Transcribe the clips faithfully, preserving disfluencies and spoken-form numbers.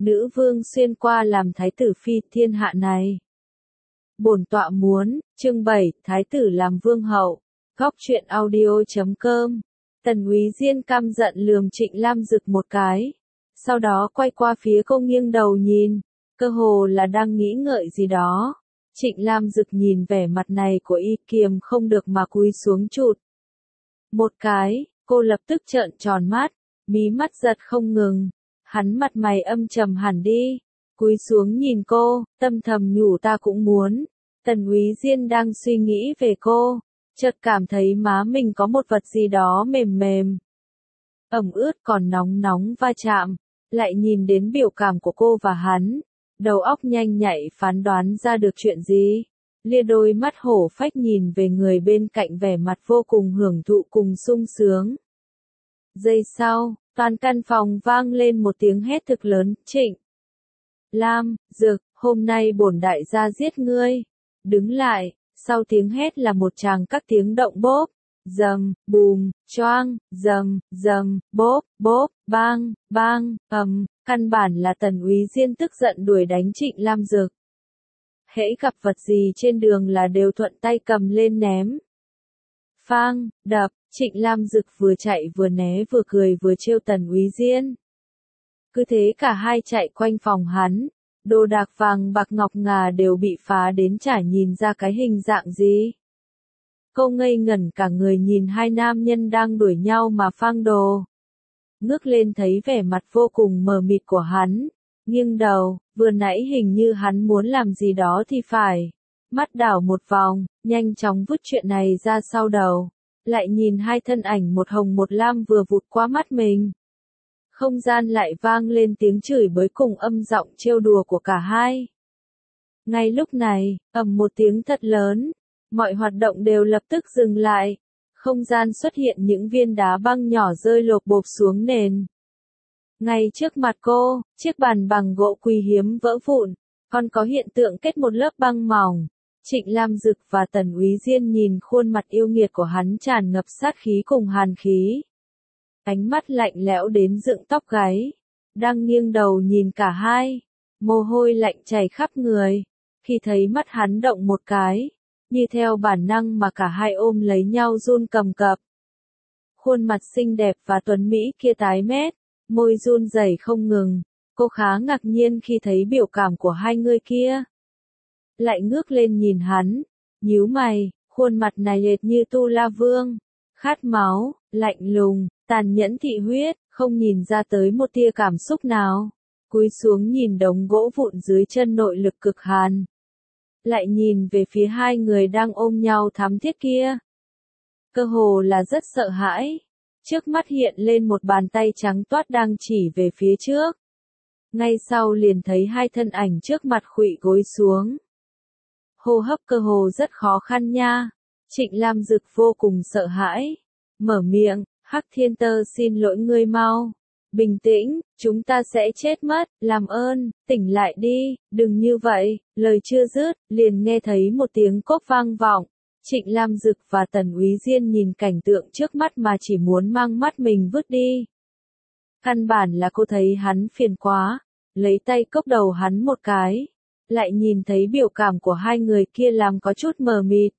nữ vương xuyên qua làm thái tử phi thiên hạ này. Bổn tọa muốn, chương bảy, thái tử làm vương hậu. Góc truyện audio chấm com. Tần Úy Diên căm giận lườm Trịnh Lam Dực một cái. Sau đó quay qua phía cô nghiêng đầu nhìn, cơ hồ là đang nghĩ ngợi gì đó. Trịnh Lam Dực nhìn vẻ mặt này của y kiềm không được mà cúi xuống chụt. Một cái, cô lập tức trợn tròn mắt, mí mắt giật không ngừng. Hắn mặt mày âm trầm hẳn đi, cúi xuống nhìn cô, tâm thầm nhủ ta cũng muốn. Tần Úy Diên đang suy nghĩ về cô, chợt cảm thấy má mình có một vật gì đó mềm mềm, ẩm ướt còn nóng nóng va chạm, lại nhìn đến biểu cảm của cô và hắn, đầu óc nhanh nhạy phán đoán ra được chuyện gì. Lia đôi mắt hổ phách nhìn về người bên cạnh vẻ mặt vô cùng hưởng thụ cùng sung sướng. Giây sau, toàn căn phòng vang lên một tiếng hét thực lớn, Trịnh Lam Dực, hôm nay bổn đại gia giết ngươi. Đứng lại, sau tiếng hét là một tràng các tiếng động bốp, dầm, bùm, choang, dầm, dầm, bốp, bốp, bang, bang, ầm, căn bản là Tần Úy Diên tức giận đuổi đánh Trịnh Lam Dực. Hễ gặp vật gì trên đường là đều thuận tay cầm lên ném. Phang, đập, Trịnh Lam Dực vừa chạy vừa né vừa cười vừa trêu Tần Úy Diên. Cứ thế cả hai chạy quanh phòng hắn, đồ đạc vàng bạc ngọc ngà đều bị phá đến chả nhìn ra cái hình dạng gì. Cô ngây ngẩn cả người nhìn hai nam nhân đang đuổi nhau mà phang đồ. Ngước lên thấy vẻ mặt vô cùng mờ mịt của hắn, nghiêng đầu, vừa nãy hình như hắn muốn làm gì đó thì phải. Mắt đảo một vòng, nhanh chóng vứt chuyện này ra sau đầu, lại nhìn hai thân ảnh một hồng một lam vừa vụt qua mắt mình. Không gian lại vang lên tiếng chửi bới cùng âm giọng trêu đùa của cả hai. Ngay lúc này, ầm một tiếng thật lớn, mọi hoạt động đều lập tức dừng lại. Không gian xuất hiện những viên đá băng nhỏ rơi lộp bộp xuống nền. Ngay trước mặt cô, chiếc bàn bằng gỗ quý hiếm vỡ vụn, còn có hiện tượng kết một lớp băng mỏng. Trịnh Lam Dực và Tần Úy Diên nhìn khuôn mặt yêu nghiệt của hắn tràn ngập sát khí cùng hàn khí. Ánh mắt lạnh lẽo đến dựng tóc gáy, đang nghiêng đầu nhìn cả hai, mồ hôi lạnh chảy khắp người. Khi thấy mắt hắn động một cái, như theo bản năng mà cả hai ôm lấy nhau run cầm cập. Khuôn mặt xinh đẹp và tuấn mỹ kia tái mét, môi run rẩy không ngừng. Cô khá ngạc nhiên khi thấy biểu cảm của hai người kia. Lại ngước lên nhìn hắn, nhíu mày, khuôn mặt này hệt như Tu La Vương, khát máu, lạnh lùng, tàn nhẫn thị huyết, không nhìn ra tới một tia cảm xúc nào. Cúi xuống nhìn đống gỗ vụn dưới chân nội lực cực hàn. Lại nhìn về phía hai người đang ôm nhau thắm thiết kia. Cơ hồ là rất sợ hãi. Trước mắt hiện lên một bàn tay trắng toát đang chỉ về phía trước. Ngay sau liền thấy hai thân ảnh trước mặt khuỵu gối xuống. Hô hấp cơ hồ rất khó khăn nha. Trịnh Lam Dực vô cùng sợ hãi. Mở miệng, Hắc Thiên Tơ xin lỗi ngươi mau. Bình tĩnh, chúng ta sẽ chết mất, làm ơn, tỉnh lại đi, đừng như vậy. Lời chưa dứt, liền nghe thấy một tiếng cốp vang vọng. Trịnh Lam Dực và Tần Úy Diên nhìn cảnh tượng trước mắt mà chỉ muốn mang mắt mình vứt đi. Căn bản là cô thấy hắn phiền quá, lấy tay cốc đầu hắn một cái, lại nhìn thấy biểu cảm của hai người kia làm có chút mờ mịt.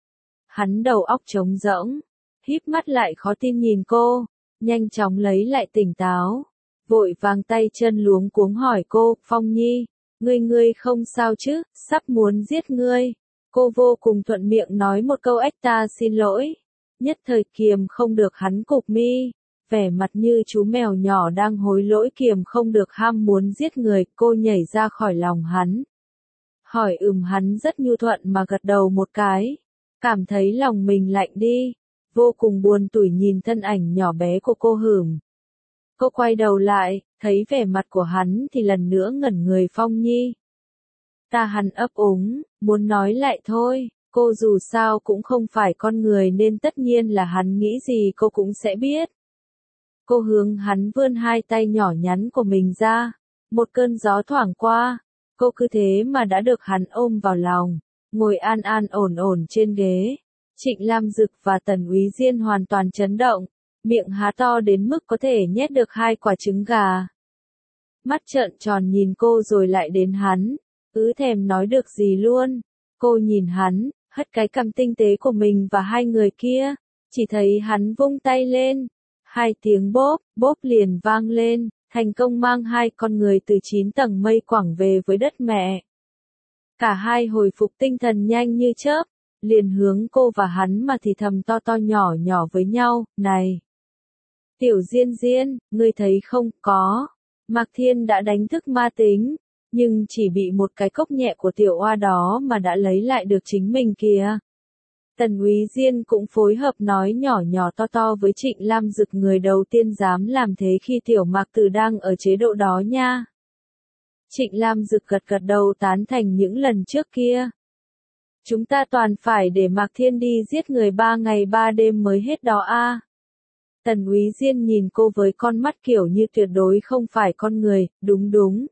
Hắn đầu óc trống rỗng, híp mắt lại khó tin nhìn cô, nhanh chóng lấy lại tỉnh táo, vội vàng tay chân luống cuống hỏi cô, Phong Nhi, ngươi ngươi không sao chứ, sắp muốn giết ngươi. Cô vô cùng thuận miệng nói một câu ếch ta xin lỗi, nhất thời kiềm không được hắn cụp mi, vẻ mặt như chú mèo nhỏ đang hối lỗi kiềm không được ham muốn giết người, cô nhảy ra khỏi lòng hắn. Hỏi ừm hắn rất nhu thuận mà gật đầu một cái, cảm thấy lòng mình lạnh đi, vô cùng buồn tủi nhìn thân ảnh nhỏ bé của cô hửm. Cô quay đầu lại, thấy vẻ mặt của hắn thì lần nữa ngẩn người. Phong Nhi. Ta hắn ấp úng, muốn nói lại thôi, cô dù sao cũng không phải con người nên tất nhiên là hắn nghĩ gì cô cũng sẽ biết. Cô hướng hắn vươn hai tay nhỏ nhắn của mình ra, một cơn gió thoảng qua, cô cứ thế mà đã được hắn ôm vào lòng, ngồi an an ổn ổn trên ghế. Trịnh Lam Dực và Tần Úy Diên hoàn toàn chấn động, miệng há to đến mức có thể nhét được hai quả trứng gà. mắt trợn tròn nhìn cô rồi lại đến hắn, ứ thèm nói được gì luôn. Cô nhìn hắn, hất cái cằm tinh tế của mình và hai người kia, chỉ thấy hắn vung tay lên, hai tiếng bốp, bốp liền vang lên, thành công mang hai con người từ chín tầng mây quẳng về với đất mẹ. Cả hai hồi phục tinh thần nhanh như chớp, liền hướng cô và hắn mà thì thầm to to nhỏ nhỏ với nhau, này! Tiểu Diên Diên, ngươi thấy không, có. Mạc Thiên đã đánh thức ma tính, nhưng chỉ bị một cái cốc nhẹ của tiểu oa đó mà đã lấy lại được chính mình kìa. Tần Úy Diên cũng phối hợp nói nhỏ nhỏ to to với Trịnh Lam Dực, người đầu tiên dám làm thế khi tiểu Mạc Tử đang ở chế độ đó nha. Trịnh Lam Dực gật gật đầu tán thành những lần trước kia. Chúng ta toàn phải để Mạc Thiên đi giết người ba ngày ba đêm mới hết đó a. Tần Úy Diên nhìn cô với con mắt kiểu như tuyệt đối không phải con người, đúng đúng.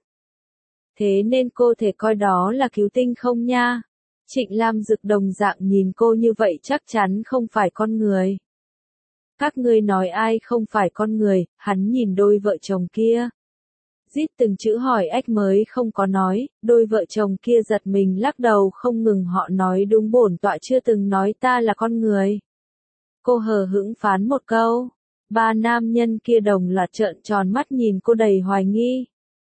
Thế nên cô thể coi đó là cứu tinh không nha? Trịnh Lam Dực đồng dạng nhìn cô như vậy chắc chắn không phải con người. Các ngươi nói ai không phải con người, hắn nhìn đôi vợ chồng kia. Rít từng chữ hỏi ếch mới không có nói, đôi vợ chồng kia giật mình lắc đầu không ngừng, họ nói đúng, bổn tọa chưa từng nói ta là con người. Cô hờ hững phán một câu. Ba nam nhân kia đồng loạt trợn tròn mắt nhìn cô đầy hoài nghi.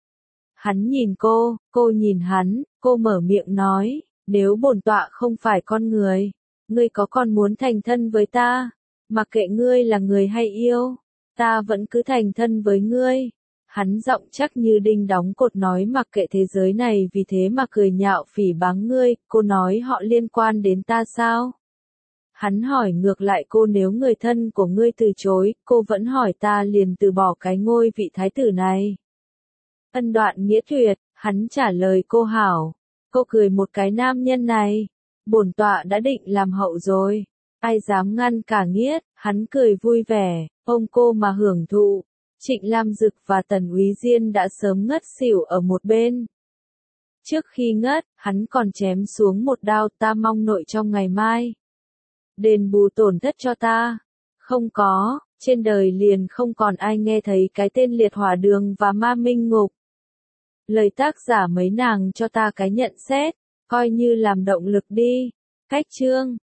Hắn nhìn cô, cô nhìn hắn, cô mở miệng nói, nếu bổn tọa không phải con người, ngươi có còn muốn thành thân với ta? Mặc kệ ngươi là người hay yêu, ta vẫn cứ thành thân với ngươi. Hắn giọng chắc như đinh đóng cột nói mặc kệ thế giới này vì thế mà cười nhạo phỉ báng ngươi, cô nói họ liên quan đến ta sao? Hắn hỏi ngược lại cô, nếu người thân của ngươi từ chối, cô vẫn hỏi ta liền từ bỏ cái ngôi vị thái tử này. Ân đoạn nghĩa tuyệt, hắn trả lời cô hảo. Cô cười một cái, nam nhân này, bổn tọa đã định làm hậu rồi. Ai dám ngăn cả nghiết, hắn cười vui vẻ, ôm cô mà hưởng thụ. Trịnh Lam Dực và Tần Úy Diên đã sớm ngất xỉu ở một bên. Trước khi ngất, hắn còn chém xuống một đao, ta mong nội trong ngày mai đền bù tổn thất cho ta. Không có, trên đời liền không còn ai nghe thấy cái tên liệt hỏa đường và ma minh ngục. Lời tác giả mấy nàng cho ta cái nhận xét, coi như làm động lực đi. Cách chương